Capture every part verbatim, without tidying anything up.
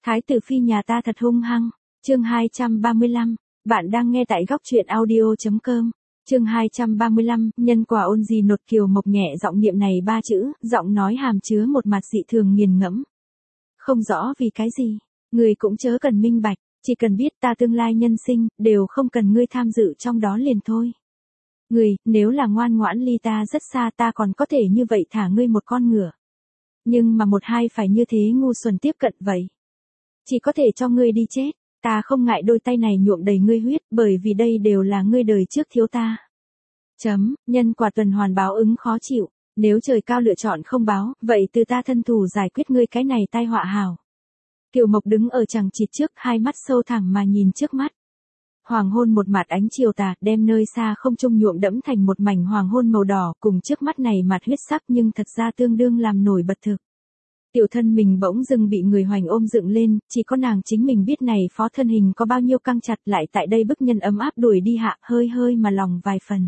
Thái tử phi nhà ta thật hung hăng. Chương hai trăm ba mươi lăm, bạn đang nghe tại góc truyện audio chấm com. Chương hai trăm ba mươi lăm, nhân quả ôn gì nột Kiều Mộc nhẹ giọng niệm này ba chữ, giọng nói hàm chứa một mặt dị thường nghiền ngẫm. Không rõ vì cái gì, người cũng chớ cần minh bạch, chỉ cần biết ta tương lai nhân sinh, đều không cần ngươi tham dự trong đó liền thôi. Người, nếu là ngoan ngoãn ly ta rất xa ta còn có thể như vậy thả ngươi một con ngựa. Nhưng mà một hai phải như thế ngu xuẩn tiếp cận vậy. Chỉ có thể cho ngươi đi chết, ta không ngại đôi tay này nhuộm đầy ngươi huyết, bởi vì đây đều là ngươi đời trước thiếu ta. Chấm, nhân quả tuần hoàn báo ứng khó chịu, nếu trời cao lựa chọn không báo, vậy từ ta thân thủ giải quyết ngươi cái này tai họa hảo. Kiều Mộc đứng ở chằng chịt trước, hai mắt sâu thẳm mà nhìn trước mắt. Hoàng hôn một mặt ánh chiều tà, đem nơi xa không trung nhuộm đẫm thành một mảnh hoàng hôn màu đỏ, cùng trước mắt này mặt huyết sắc nhưng thật ra tương đương làm nổi bật thực. Tiểu thân mình bỗng dưng bị người hoành ôm dựng lên, chỉ có nàng chính mình biết này phó thân hình có bao nhiêu căng chặt, lại tại đây bức nhân ấm áp đuổi đi hạ, hơi hơi mà lòng vài phần.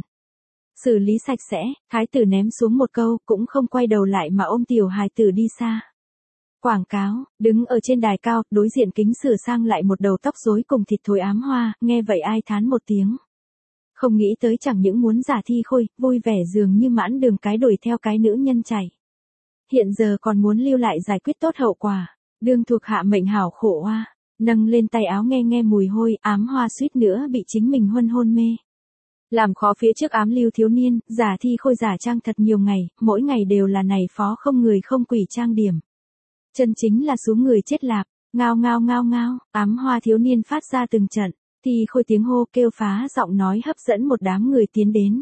Xử lý sạch sẽ, thái tử ném xuống một câu, cũng không quay đầu lại mà ôm tiểu hài tử đi xa. Quảng cáo, đứng ở trên đài cao, đối diện kính sửa sang lại một đầu tóc rối cùng thịt thối ám hoa, nghe vậy ai thán một tiếng. Không nghĩ tới chẳng những muốn giả thi khôi, vui vẻ dường như mãn đường cái đuổi theo cái nữ nhân chạy. Hiện giờ còn muốn lưu lại giải quyết tốt hậu quả, đương thuộc hạ mệnh hảo khổ oa, nâng lên tay áo nghe nghe mùi hôi, ám hoa suýt nữa bị chính mình huân hôn mê. Làm khó phía trước ám lưu thiếu niên, giả thi khôi giả trang thật nhiều ngày, mỗi ngày đều là này phó không người không quỷ trang điểm. Chân chính là xuống người chết lạp, ngao ngao ngao ngao, ám hoa thiếu niên phát ra từng trận, thì khôi tiếng hô kêu phá giọng nói hấp dẫn một đám người tiến đến.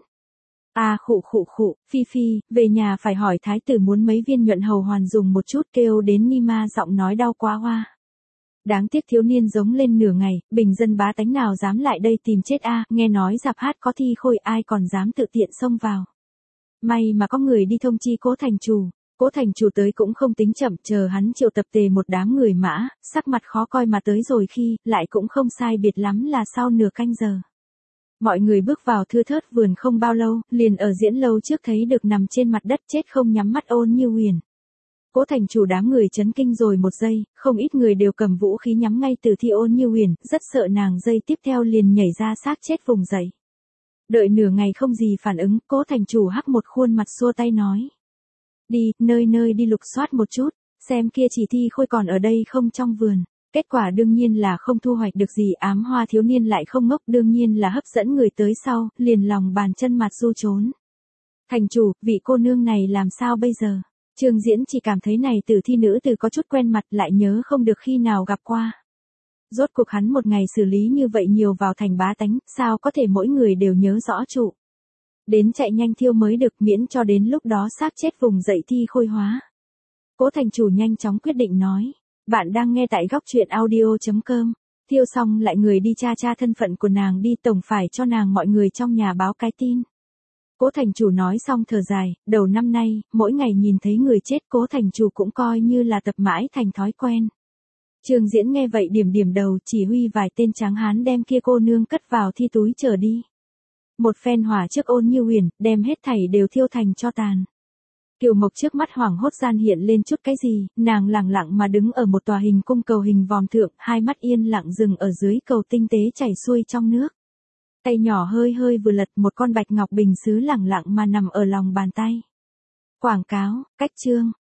À khụ khụ khụ, phi phi, về nhà phải hỏi thái tử muốn mấy viên nhuận hầu hoàn dùng một chút kêu đến Nima giọng nói đau quá hoa. Đáng tiếc thiếu niên giống lên nửa ngày, bình dân bá tánh nào dám lại đây tìm chết a, nghe nói dạp hát có thi khôi ai còn dám tự tiện xông vào. May mà có người đi thông chi Cố thành chủ. Cố thành chủ tới cũng không tính chậm, chờ hắn triệu tập tề một đám người mã, sắc mặt khó coi mà tới rồi khi, lại cũng không sai biệt lắm là sau nửa canh giờ. Mọi người bước vào thưa thớt vườn không bao lâu, liền ở diễn lâu trước thấy được nằm trên mặt đất chết không nhắm mắt Ôn Như Huyền. Cố thành chủ đám người chấn kinh rồi một giây, không ít người đều cầm vũ khí nhắm ngay Tử thi Ôn Như Huyền, rất sợ nàng giây tiếp theo liền nhảy ra xác chết vùng dậy. Đợi nửa ngày không gì phản ứng, Cố thành chủ hắc một khuôn mặt xua tay nói. Đi, nơi nơi đi lục soát một chút, xem kia chỉ thi khôi còn ở đây không trong vườn. Kết quả đương nhiên là không thu hoạch được gì, ám hoa thiếu niên lại không ngốc, đương nhiên là hấp dẫn người tới sau, liền lòng bàn chân mặt du trốn. Thành chủ, vị cô nương này làm sao bây giờ? Trương Diễn chỉ cảm thấy này tử thi nữ tử có chút quen mặt, lại nhớ không được khi nào gặp qua. Rốt cuộc hắn một ngày xử lý như vậy nhiều vào thành bá tánh, sao có thể mỗi người đều nhớ rõ trụ. Đến chạy nhanh thiêu mới được, miễn cho đến lúc đó xác chết vùng dậy thi khôi hóa. Cố thành chủ nhanh chóng quyết định nói. Bạn đang nghe tại góc truyện audio chấm com. Thiêu xong lại người đi tra tra thân phận của nàng đi, tổng phải cho nàng mọi người trong nhà báo cái tin. Cố thành chủ nói xong thở dài, đầu năm nay, mỗi ngày nhìn thấy người chết cố thành chủ cũng coi như là tập mãi thành thói quen. Trương Diễn nghe vậy điểm điểm đầu, chỉ huy vài tên tráng hán đem kia cô nương cất vào thi túi trở đi. Một phen hỏa trước Ôn Như Huyền, đem hết thảy đều thiêu thành tro tàn. Kiều Mộc trước mắt hoảng hốt gian hiện lên chút cái gì, nàng lẳng lặng mà đứng ở một tòa hình cung cầu hình vòm thượng, hai mắt yên lặng dừng ở dưới cầu tinh tế chảy xuôi trong nước. Tay nhỏ hơi hơi vừa lật, một con bạch ngọc bình sứ lẳng lặng mà nằm ở lòng bàn tay. Quảng cáo, cách chương,